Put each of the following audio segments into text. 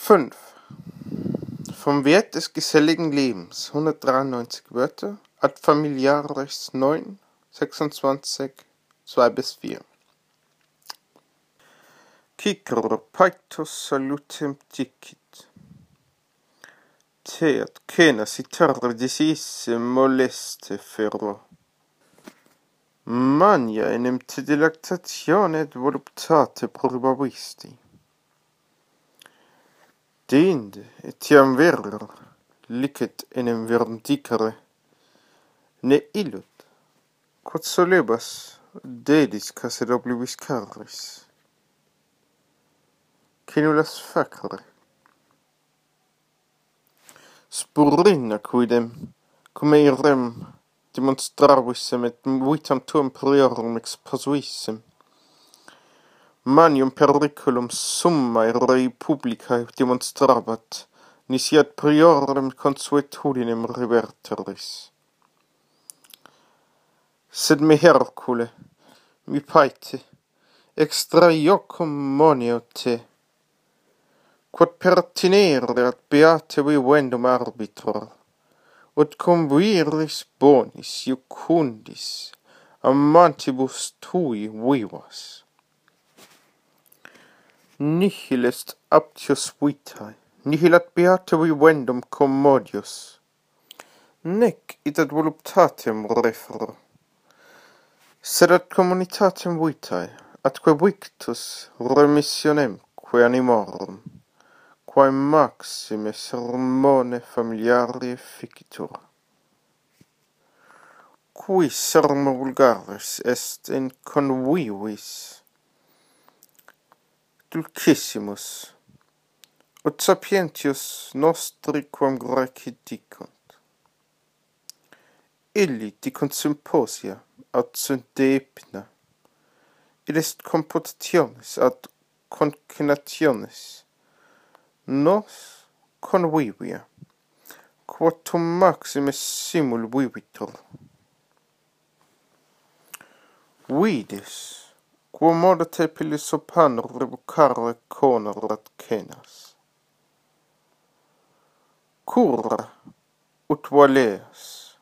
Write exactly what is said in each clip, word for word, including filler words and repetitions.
fünf. Vom Wert des geselligen Lebens hundertdreiundneunzig Wörter, ad familiaris neun, sechsundzwanzig, zwei bis vier. Cicero paetus salutem dicit. Teat cenas iterre disisse moleste ferro. Mania enim te delectatione et voluptate probabisti. Dinde etiam verer, licet enim verum dicere, ne illud, quod solebas dedis caset oblibus carris, cinulas facere. Spurina quidem, cum eirem demonstravisem et vitam tuum priorum exposuissem, manium periculum summae rei publicae demonstrabat, nisi ad priorem consuetudinem reverteris. Sed me Hercule, mi paete, extra iocum moneo te, quod pertinere ad beate vivendum arbitor, ut cum viris bonis iucundis amantibus tui vivas. Nihil est aptius vitae, nihil ad beate vivendum commodius, nec id ad voluptatem refero, sed ad communitatem vitae, atque victus remissionemque animorum, quae maxime sermone familiare ficitur. Qui sermo vulgaris est in convivis dulcissimus, ut sapientius nostri quam Graeci dicunt. Illi dicunt symposia ad sunt deipna, id est computationis ad concinationis, nos convivia, quotum maxime simul vivitur. Vidis, quo modo te pilisopanur rebucare conor ad cenas. Cura ut valeas,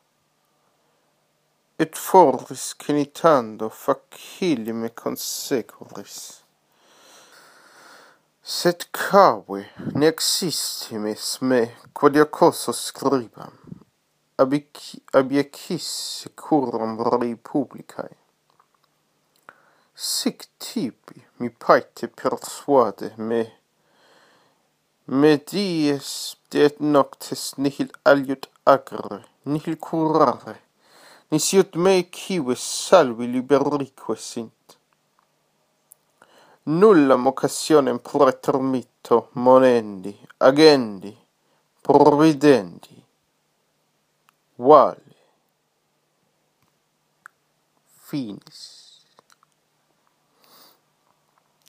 et foris cinitando facilime consecuris. Sed cave ne existimis me, quod iocoso scribam, abiecissi curam rei publicae. Sic tibi mi paete persuade me, me dies et noctes nihil aliud agere, nihil curare, nisi ut me cives salvi liberique sint. Nullam occasionem praetermito monendi, agendi, providendi, vale, finis.